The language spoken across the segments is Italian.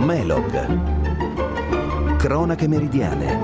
Melog. Cronache meridiane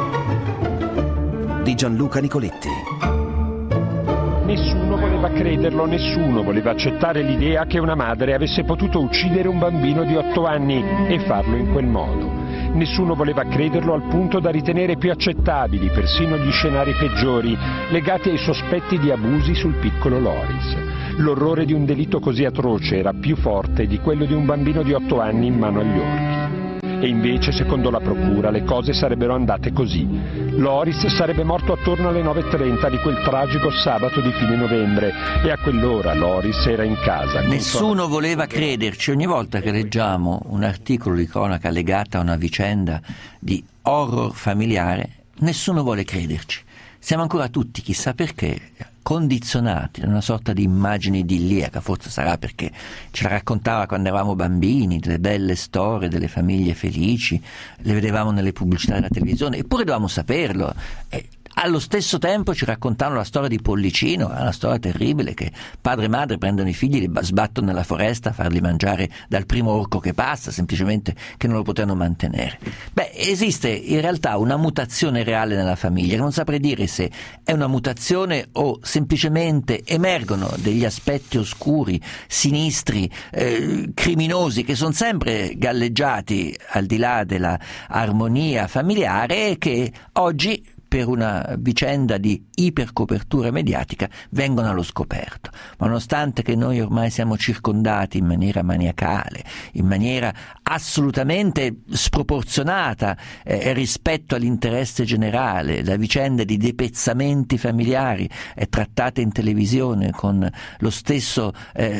di Gianluca Nicoletti. Nessuno voleva crederlo, nessuno voleva accettare l'idea che una madre avesse potuto uccidere un bambino di 8 anni e farlo in quel modo. Nessuno voleva crederlo al punto da ritenere più accettabili persino gli scenari peggiori legati ai sospetti di abusi sul piccolo Loris. L'orrore di un delitto così atroce era più forte di quello di un bambino di 8 anni in mano agli orchi. E invece, secondo la procura, le cose sarebbero andate così. Loris sarebbe morto attorno alle 9:30 di quel tragico sabato di fine novembre e a quell'ora Loris era in casa. Nessuno voleva crederci. Ogni volta che leggiamo un articolo di cronaca legata a una vicenda di horror familiare, nessuno vuole crederci. Siamo ancora tutti, chissà perché, condizionati da una sorta di immagine idilliaca, forse sarà perché ce la raccontava quando eravamo bambini, delle belle storie, delle famiglie felici, le vedevamo nelle pubblicità della televisione, eppure dovevamo saperlo. Allo stesso tempo ci raccontavano la storia di Pollicino, una storia terribile, che padre e madre prendono i figli, li sbattono nella foresta a farli mangiare dal primo orco che passa, semplicemente che non lo potevano mantenere. Esiste in realtà una mutazione reale nella famiglia, che non saprei dire se è una mutazione o semplicemente emergono degli aspetti oscuri, sinistri, criminosi, che sono sempre galleggiati al di là della armonia familiare e che oggi, per una vicenda di ipercopertura mediatica, vengono allo scoperto. Ma nonostante che noi ormai siamo circondati in maniera maniacale, in maniera assolutamente sproporzionata rispetto all'interesse generale, da vicende di depezzamenti familiari trattate in televisione con lo stesso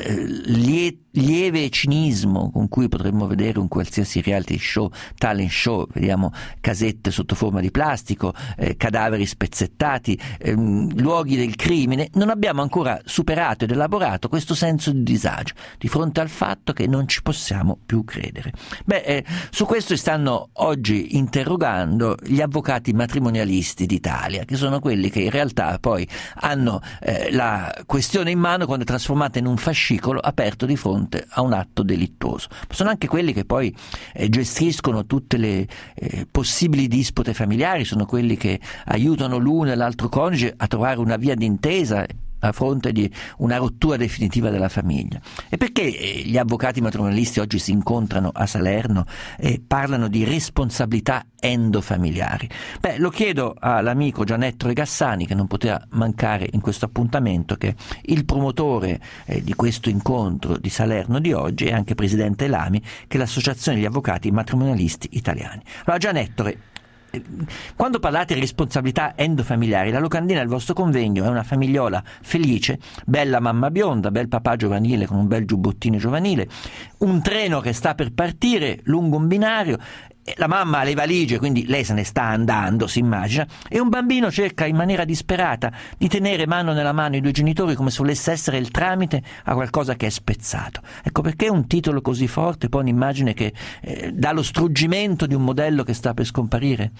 lieve cinismo con cui potremmo vedere un qualsiasi reality show, talent show, vediamo casette sotto forma di plastico, cadaveri spezzettati, luoghi del crimine, non abbiamo ancora superato ed elaborato questo senso di disagio di fronte al fatto che non ci possiamo più credere. Su questo stanno oggi interrogando gli avvocati matrimonialisti d'Italia, che sono quelli che in realtà poi hanno la questione in mano quando è trasformata in un fascicolo aperto di fronte a un atto delittuoso. Sono anche quelli che poi gestiscono tutte le possibili dispute familiari, sono quelli che aiutano l'uno e l'altro coniuge a trovare una via d'intesa a fronte di una rottura definitiva della famiglia. E perché gli avvocati matrimonialisti oggi si incontrano a Salerno e parlano di responsabilità endofamiliari? Lo chiedo all'amico Gianettore Gassani, che non poteva mancare in questo appuntamento, che è il promotore di questo incontro di Salerno di oggi e anche presidente l'AMI, che è l'Associazione degli Avvocati Matrimonialisti Italiani. Allora, Gianettore, quando parlate di responsabilità endofamiliari, la locandina del vostro convegno è una famigliola felice, bella mamma bionda, bel papà giovanile con un bel giubbottino giovanile, un treno che sta per partire lungo un binario, la mamma ha le valigie, quindi lei se ne sta andando, si immagina, e un bambino cerca in maniera disperata di tenere mano nella mano i due genitori come se volesse essere il tramite a qualcosa che è spezzato. Ecco perché un titolo così forte, poi un'immagine che dà lo struggimento di un modello che sta per scomparire.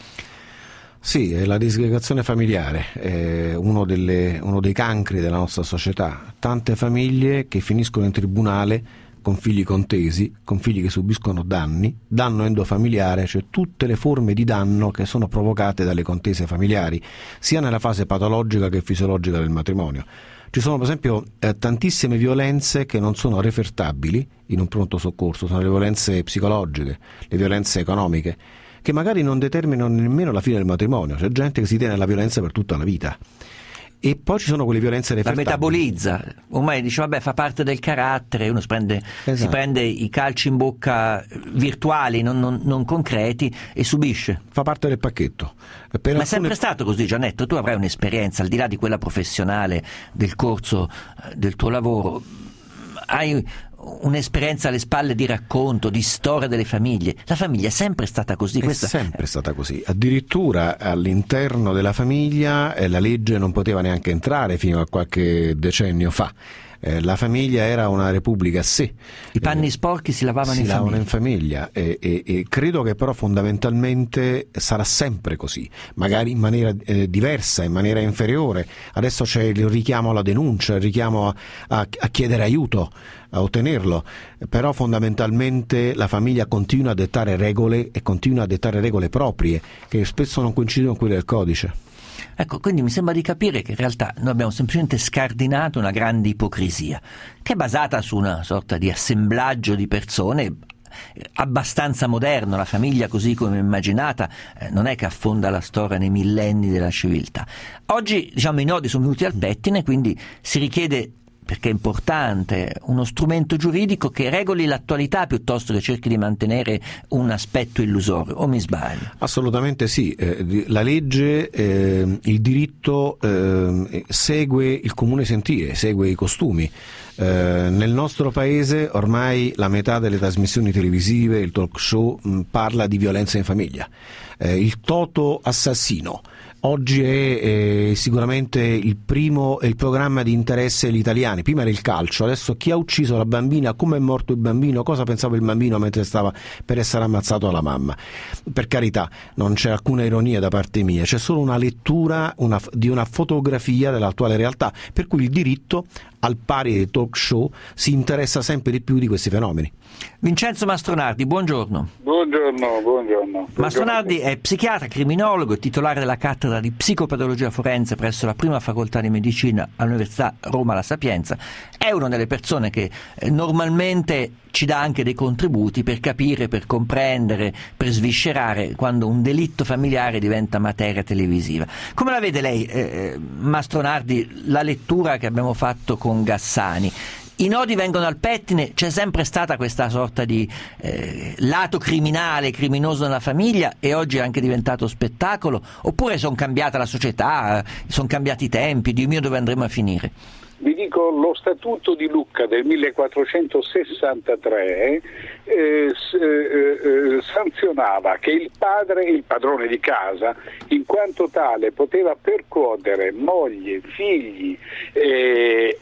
Sì, è la disgregazione familiare, è uno dei cancri della nostra società. Tante famiglie che finiscono in tribunale con figli contesi, con figli che subiscono danno endofamiliare, cioè tutte le forme di danno che sono provocate dalle contese familiari, sia nella fase patologica che fisiologica del matrimonio. Ci sono per esempio tantissime violenze che non sono refertabili in un pronto soccorso, sono le violenze psicologiche, le violenze economiche, che magari non determinano nemmeno la fine del matrimonio. C'è gente che si tiene alla violenza per tutta la vita. E poi ci sono quelle violenze refertabili. La metabolizza, ormai dice fa parte del carattere, uno si prende i calci in bocca virtuali, non concreti, e subisce. Fa parte del pacchetto. Ma è sempre stato così, Gianetto? Tu avrai un'esperienza, al di là di quella professionale del corso del tuo lavoro, hai un'esperienza alle spalle di racconto, di storia delle famiglie. La famiglia è sempre stata così. Sempre stata così. Addirittura all'interno della famiglia la legge non poteva neanche entrare fino a qualche decennio fa. La famiglia era una repubblica a sé. I panni sporchi si lavavano in famiglia e credo che però fondamentalmente sarà sempre così, magari in maniera diversa, in maniera inferiore. Adesso c'è il richiamo alla denuncia, il richiamo a chiedere aiuto, a ottenerlo, però fondamentalmente la famiglia continua a dettare regole e continua a dettare regole proprie che spesso non coincidono con quelle del codice. Ecco, quindi mi sembra di capire che in realtà noi abbiamo semplicemente scardinato una grande ipocrisia che è basata su una sorta di assemblaggio di persone abbastanza moderno. La famiglia così come immaginata non è che affonda la storia nei millenni della civiltà. Oggi i nodi sono venuti al pettine, quindi si richiede, perché è importante, uno strumento giuridico che regoli l'attualità piuttosto che cerchi di mantenere un aspetto illusorio, o mi sbaglio? Assolutamente sì, la legge, il diritto segue il comune sentire, segue i costumi. Nel nostro paese ormai la metà delle trasmissioni televisive, il talk show, parla di violenza in famiglia. Il toto assassino oggi è sicuramente il programma di interesse degli italiani. Prima era il calcio, adesso chi ha ucciso la bambina, come è morto il bambino, cosa pensava il bambino mentre stava per essere ammazzato dalla mamma. Per carità, non c'è alcuna ironia da parte mia, c'è solo una lettura di una fotografia dell'attuale realtà, per cui il diritto, al pari dei talk show, si interessa sempre di più di questi fenomeni. Vincenzo Mastronardi, buongiorno. Buongiorno. Mastronardi è psichiatra, criminologo, titolare della cattedra di psicopatologia forense presso la prima facoltà di medicina all'Università Roma La Sapienza. È una delle persone che normalmente ci dà anche dei contributi per capire, per comprendere, per sviscerare quando un delitto familiare diventa materia televisiva. Come la vede lei, Mastronardi, la lettura che abbiamo fatto con Gassani? I nodi vengono al pettine, c'è sempre stata questa sorta di lato criminale, criminoso nella famiglia, e oggi è anche diventato spettacolo, oppure sono cambiata la società, sono cambiati i tempi, Dio mio, dove andremo a finire? Vi dico, lo Statuto di Lucca del 1463 sanzionava che il padre, il padrone di casa, in quanto tale poteva percuotere moglie, figli e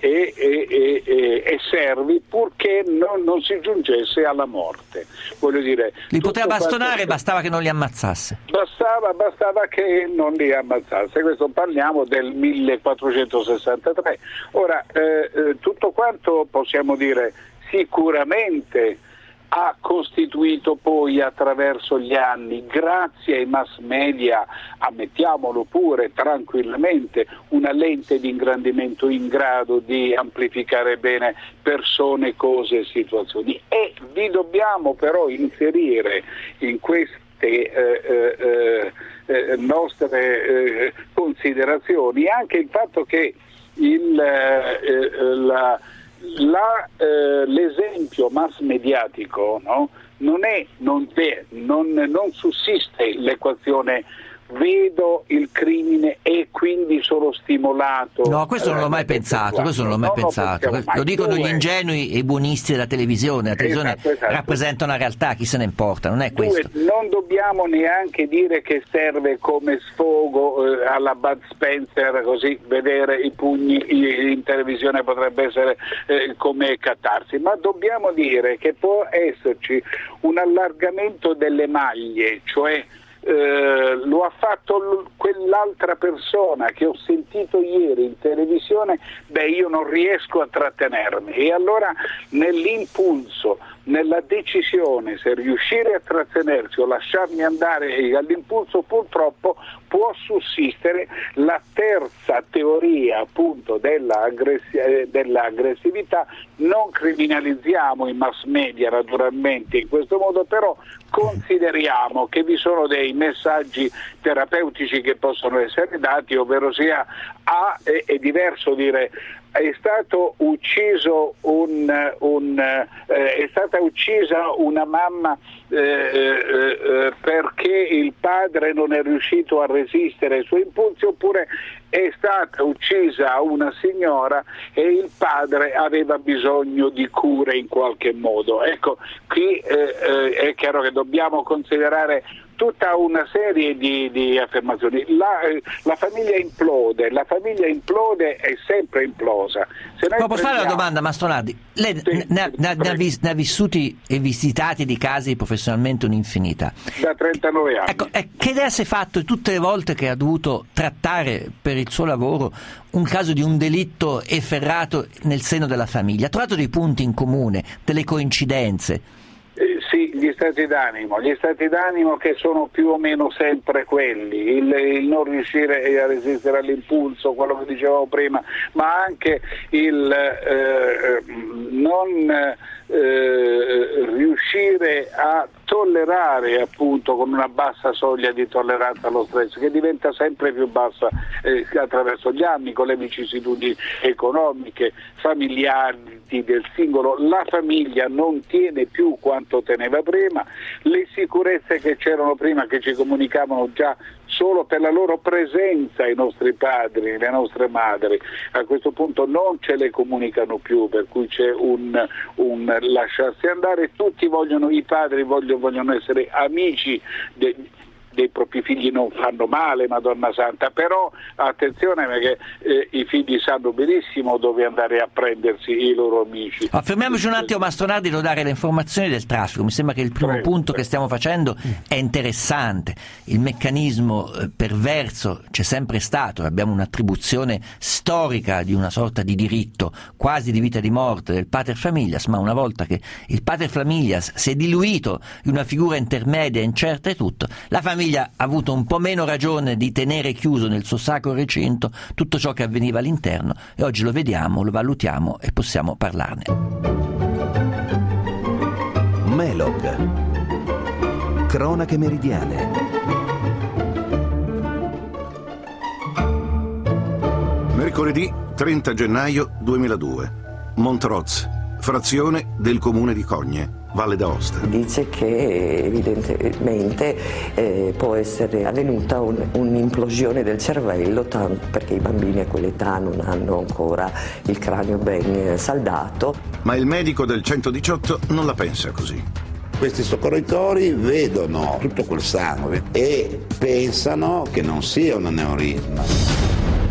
servi purché non si giungesse alla morte. Voglio dire, li poteva bastonare, bastava che non li ammazzasse. Bastava che non li ammazzasse. Questo parliamo del 1463. Ora, tutto quanto possiamo dire sicuramente ha costituito poi attraverso gli anni, grazie ai mass media, ammettiamolo pure tranquillamente, una lente di ingrandimento in grado di amplificare bene persone, cose e situazioni. E vi dobbiamo però inserire in queste nostre considerazioni anche il fatto che l'esempio mass mediatico, no? non sussiste l'equazione vedo il crimine e quindi sono stimolato. No, questo non l'ho mai pensato, Lo dicono gli ingenui e i buonisti della televisione. La televisione rappresenta una realtà, chi se ne importa, non è questo. Non dobbiamo neanche dire che serve come sfogo alla Bud Spencer, così vedere i pugni in televisione potrebbe essere come catarsi, ma dobbiamo dire che può esserci un allargamento delle maglie, cioè lo ha fatto quell'altra persona che ho sentito ieri in televisione, io non riesco a trattenermi, e allora nell'impulso, nella decisione se riuscire a trattenersi o lasciarmi andare all'impulso, purtroppo può sussistere la terza teoria appunto dell'aggressività. Non criminalizziamo i mass media naturalmente in questo modo, però consideriamo che vi sono dei messaggi terapeutici che possono essere dati, ovvero sia è diverso dire è stato ucciso è stata uccisa una mamma perché il padre non è riuscito a resistere ai suoi impulsi, oppure è stata uccisa una signora e il padre aveva bisogno di cure in qualche modo. Ecco, qui è chiaro che dobbiamo considerare tutta una serie di affermazioni. La famiglia implode è sempre implosa. Ma posso fare una domanda, Mastronardi? Lei ne ha vissuti e visitati di casi professionalmente un'infinità. Da 39 anni. Ecco, che idea si è fatto tutte le volte che ha dovuto trattare per il suo lavoro un caso di un delitto efferrato nel seno della famiglia? Ha trovato dei punti in comune, delle coincidenze? Sì, gli stati d'animo che sono più o meno sempre quelli, il non riuscire a resistere all'impulso, quello che dicevamo prima, ma anche il non riuscire a tollerare, appunto, con una bassa soglia di tolleranza allo stress, che diventa sempre più bassa attraverso gli anni, con le vicissitudini economiche, familiari del singolo. La famiglia non tiene più quanto teneva prima, le sicurezze che c'erano prima, che ci comunicavano già solo per la loro presenza i nostri padri, le nostre madri, a questo punto non ce le comunicano più, per cui c'è un lasciarsi andare. Tutti i padri vogliono essere amici dei propri figli, non fanno male, Madonna Santa, però attenzione, perché i figli sanno benissimo dove andare a prendersi i loro amici. Fermiamoci un attimo, Mastronardi, devo dare le informazioni del traffico. Mi sembra che il primo punto che stiamo facendo è interessante. Il meccanismo perverso c'è sempre stato, abbiamo un'attribuzione storica di una sorta di diritto quasi di vita e di morte del pater familias, ma una volta che il pater familias si è diluito in una figura intermedia, incerta e tutto, la famiglia ha avuto un po' meno ragione di tenere chiuso nel suo sacro recinto tutto ciò che avveniva all'interno, e oggi lo vediamo, lo valutiamo e possiamo parlarne. Melog. Cronache meridiane. Mercoledì 30 gennaio 2002. Montrozz, frazione del comune di Cogne, Valle d'Aosta. Dice che evidentemente può essere avvenuta un'implosione del cervello, perché i bambini a quell'età non hanno ancora il cranio ben saldato. Ma il medico del 118 non la pensa così. Questi soccorritori vedono tutto quel sangue e pensano che non sia un aneurisma.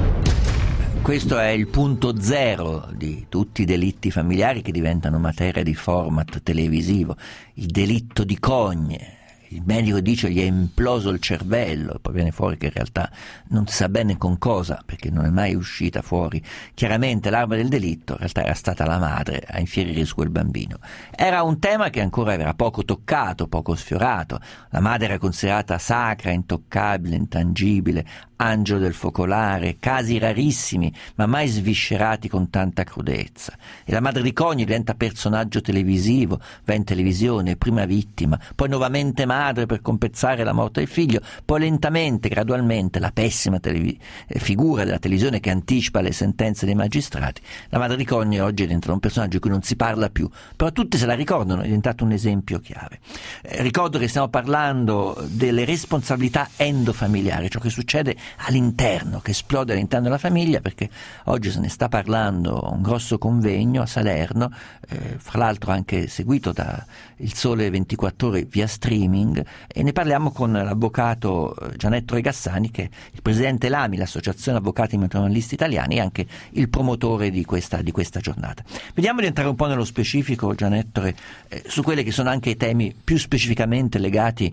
Questo è il punto zero di tutti i delitti familiari che diventano materia di format televisivo. Il delitto di Cogne. Il medico dice gli è imploso il cervello, e poi viene fuori che in realtà non si sa bene con cosa, perché non è mai uscita fuori chiaramente l'arma del delitto. In realtà era stata la madre a infierire su quel bambino. Era un tema che ancora era poco toccato, poco sfiorato. La madre era considerata sacra, intoccabile, intangibile, angelo del focolare, casi rarissimi ma mai sviscerati con tanta crudezza. E la madre di Cogne diventa personaggio televisivo, va in televisione, prima vittima, poi nuovamente madre per compensare la morte del figlio, poi lentamente, gradualmente, la pessima figura della televisione che anticipa le sentenze dei magistrati. La madre di Cogne oggi è diventata un personaggio di cui non si parla più, però tutti se la ricordano, è diventato un esempio chiave. Ricordo che stiamo parlando delle responsabilità endofamiliari, ciò che succede all'interno, che esplode all'interno della famiglia, perché oggi se ne sta parlando un grosso convegno a Salerno, fra l'altro anche seguito da Il Sole 24 Ore via streaming, e ne parliamo con l'avvocato Gianetto Regassani, che è il presidente l'AMI, l'Associazione Avvocati Matrimonialisti Italiani, e anche il promotore di questa giornata. Vediamo di entrare un po' nello specifico, Gianetto, su quelli che sono anche i temi più specificamente legati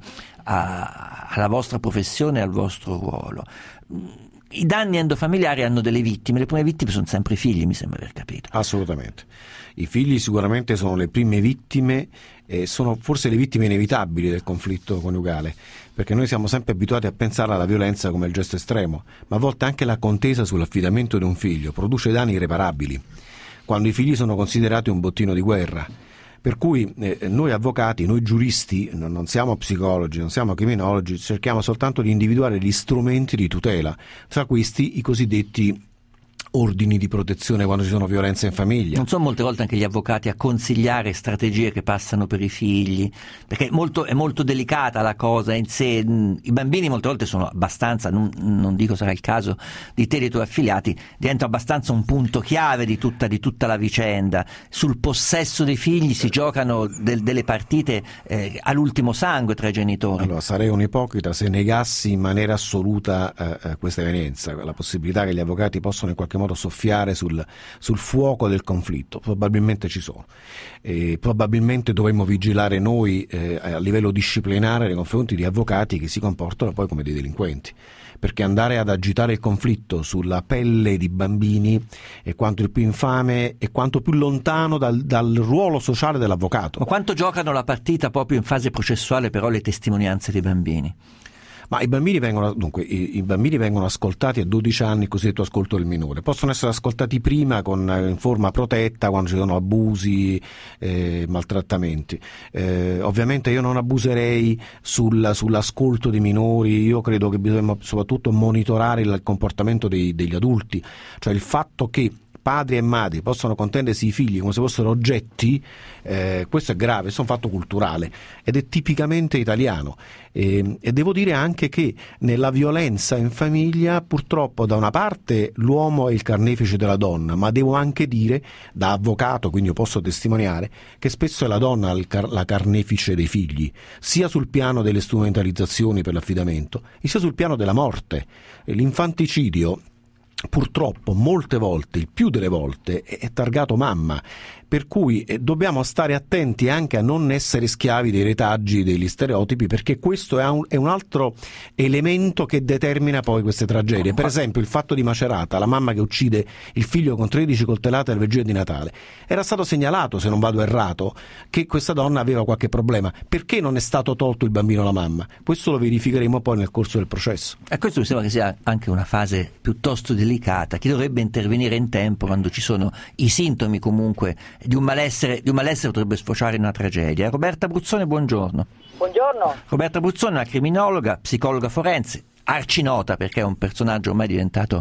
alla vostra professione e al vostro ruolo. I danni endofamiliari hanno delle vittime, le prime vittime sono sempre i figli, mi sembra aver capito. Assolutamente. I figli sicuramente sono le prime vittime, sono forse le vittime inevitabili del conflitto coniugale, perché noi siamo sempre abituati a pensare alla violenza come il gesto estremo, ma a volte anche la contesa sull'affidamento di un figlio produce danni irreparabili, quando i figli sono considerati un bottino di guerra. Per cui noi avvocati, noi giuristi, non siamo psicologi, non siamo criminologi, cerchiamo soltanto di individuare gli strumenti di tutela, tra questi i cosiddetti ordini di protezione quando ci sono violenze in famiglia. Non sono molte volte anche gli avvocati a consigliare strategie che passano per i figli, perché è molto delicata la cosa in sé. I bambini molte volte sono abbastanza, non dico sarà il caso di te e dei tuoi affiliati, diventa abbastanza un punto chiave di tutta la vicenda. Sul possesso dei figli si giocano delle partite all'ultimo sangue tra i genitori. Allora, sarei un ipocrita se negassi in maniera assoluta questa evenienza, la possibilità che gli avvocati possano in qualche modo soffiare sul fuoco del conflitto. Probabilmente ci sono, e probabilmente dovremmo vigilare noi a livello disciplinare nei confronti di avvocati che si comportano poi come dei delinquenti, perché andare ad agitare il conflitto sulla pelle di bambini è quanto il più infame e quanto più lontano dal ruolo sociale dell'avvocato. Ma quanto giocano la partita proprio in fase processuale però le testimonianze dei bambini? Ma i bambini vengono ascoltati a 12 anni, il cosiddetto ascolto del minore. Possono essere ascoltati prima in forma protetta quando ci sono abusi, maltrattamenti. Ovviamente io non abuserei sull'ascolto dei minori. Io credo che bisogna soprattutto monitorare il comportamento degli adulti, cioè il fatto che padri e madri possono contendersi i figli come se fossero oggetti, questo è grave, questo è un fatto culturale ed è tipicamente italiano, e devo dire anche che nella violenza in famiglia purtroppo da una parte l'uomo è il carnefice della donna, ma devo anche dire, da avvocato, quindi io posso testimoniare, che spesso è la donna la carnefice dei figli, sia sul piano delle strumentalizzazioni per l'affidamento sia sul piano della morte. L'infanticidio purtroppo molte volte, il più delle volte, è targato mamma, per cui dobbiamo stare attenti anche a non essere schiavi dei retaggi, degli stereotipi, perché questo è un altro elemento che determina poi queste tragedie. Per esempio il fatto di Macerata, la mamma che uccide il figlio con 13 coltellate alla vigilia di Natale. Era stato segnalato, se non vado errato, che questa donna aveva qualche problema. Perché non è stato tolto il bambino alla mamma? Questo lo verificheremo poi nel corso del processo. E questo mi sembra che sia anche una fase piuttosto delicata. Chi dovrebbe intervenire in tempo quando ci sono i sintomi comunque di un malessere potrebbe sfociare in una tragedia. Roberta Bruzzone, buongiorno. Buongiorno. Roberta Bruzzone è una criminologa, psicologa forense, arcinota perché è un personaggio ormai diventato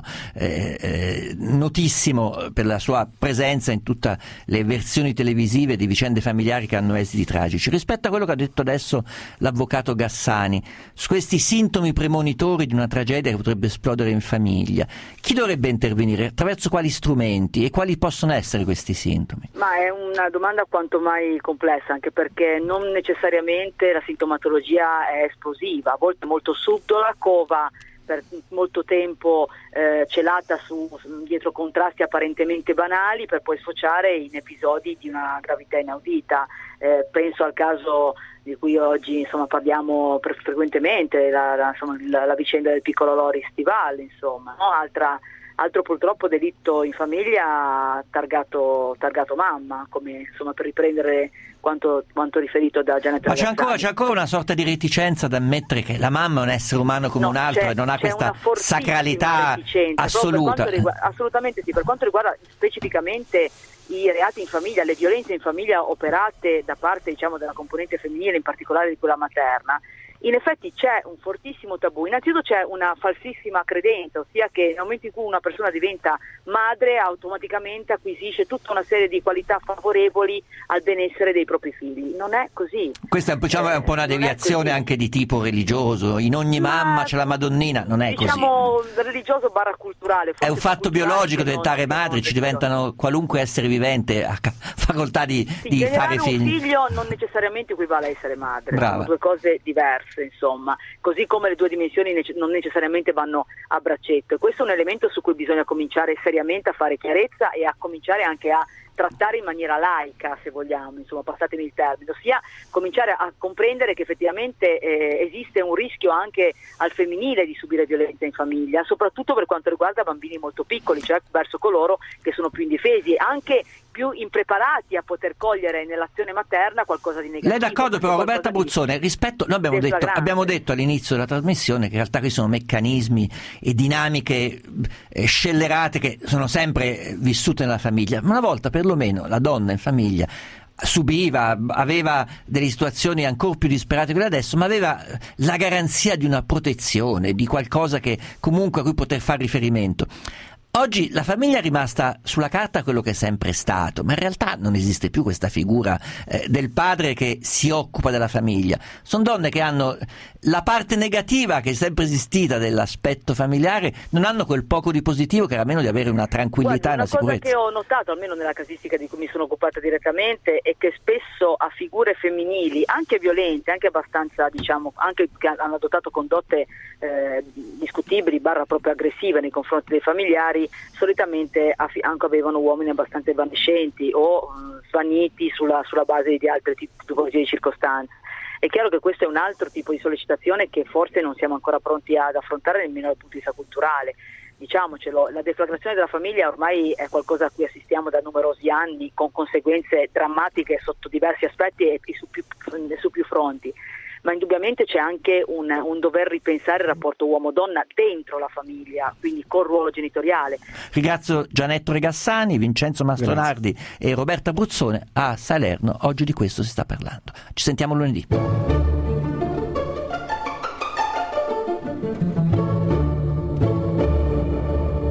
notissimo per la sua presenza in tutte le versioni televisive di vicende familiari che hanno esiti tragici. Rispetto a quello che ha detto adesso l'avvocato Gassani, su questi sintomi premonitori di una tragedia che potrebbe esplodere in famiglia, chi dovrebbe intervenire? Attraverso quali strumenti? E quali possono essere questi sintomi? Ma è una domanda quanto mai complessa, anche perché non necessariamente la sintomatologia è esplosiva, a volte è molto subdola, cova per molto tempo celata dietro contrasti apparentemente banali, per poi sfociare in episodi di una gravità inaudita. Penso al caso di cui oggi parliamo frequentemente, la vicenda del piccolo Loris Stival, insomma, no? Altro purtroppo delitto in famiglia targato mamma, come per riprendere quanto riferito da Janet. Ma c'è ancora una sorta di reticenza ad ammettere che la mamma è un essere umano come un altro e non ha questa sacralità assoluta. Assolutamente sì, per quanto riguarda specificamente i reati in famiglia, le violenze in famiglia operate da parte della componente femminile, in particolare di quella materna, in effetti c'è un fortissimo tabù. Innanzitutto c'è una falsissima credenza, ossia che nel momento in cui una persona diventa madre automaticamente acquisisce tutta una serie di qualità favorevoli al benessere dei propri figli. Non è così. Questa è un po' una deviazione anche di tipo religioso. In ogni mamma c'è la Madonnina, non è così. Religioso / culturale. È un fatto biologico diventare madri, ci diventano qualunque essere vivente ha facoltà di fare figli. Un figlio non necessariamente equivale a essere madre. Brava. Sono due cose diverse. Insomma, così come le due dimensioni non necessariamente vanno a braccetto. Questo è un elemento su cui bisogna cominciare seriamente a fare chiarezza e a cominciare anche a trattare in maniera laica, se vogliamo, passatemi il termine, ossia cominciare a comprendere che effettivamente esiste un rischio anche al femminile di subire violenza in famiglia, soprattutto per quanto riguarda bambini molto piccoli, cioè verso coloro che sono più indifesi, anche più impreparati a poter cogliere nell'azione materna qualcosa di negativo. Lei è d'accordo però, Roberta Bruzzone, noi abbiamo detto all'inizio della trasmissione che in realtà questi sono meccanismi e dinamiche scellerate che sono sempre vissute nella famiglia, ma una volta perlomeno la donna in famiglia aveva delle situazioni ancora più disperate di quelle adesso, ma aveva la garanzia di una protezione, di qualcosa che comunque a cui poter fare riferimento. Oggi la famiglia è rimasta sulla carta quello che è sempre stato, ma in realtà non esiste più questa figura del padre che si occupa della famiglia. Sono donne che hanno la parte negativa che è sempre esistita dell'aspetto familiare, non hanno quel poco di positivo che era meno di avere una tranquillità e una sicurezza. Una cosa che ho notato, almeno nella casistica di cui mi sono occupata direttamente, è che spesso a figure femminili, anche violente, anche abbastanza, anche che hanno adottato condotte discutibili, proprio aggressive nei confronti dei familiari, solitamente anche avevano uomini abbastanza evanescenti o svaniti sulla base di altre tipologie di circostanze. È chiaro che questo è un altro tipo di sollecitazione che forse non siamo ancora pronti ad affrontare nemmeno dal punto di vista culturale. Diciamocelo, la deflagrazione della famiglia ormai è qualcosa a cui assistiamo da numerosi anni, con conseguenze drammatiche sotto diversi aspetti e su più fronti. Ma indubbiamente c'è anche un dover ripensare il rapporto uomo-donna dentro la famiglia, quindi col ruolo genitoriale. Ringrazio Gianetto Regassani, Vincenzo Mastronardi e Roberta Bruzzone a Salerno. Oggi di questo si sta parlando. Ci sentiamo lunedì.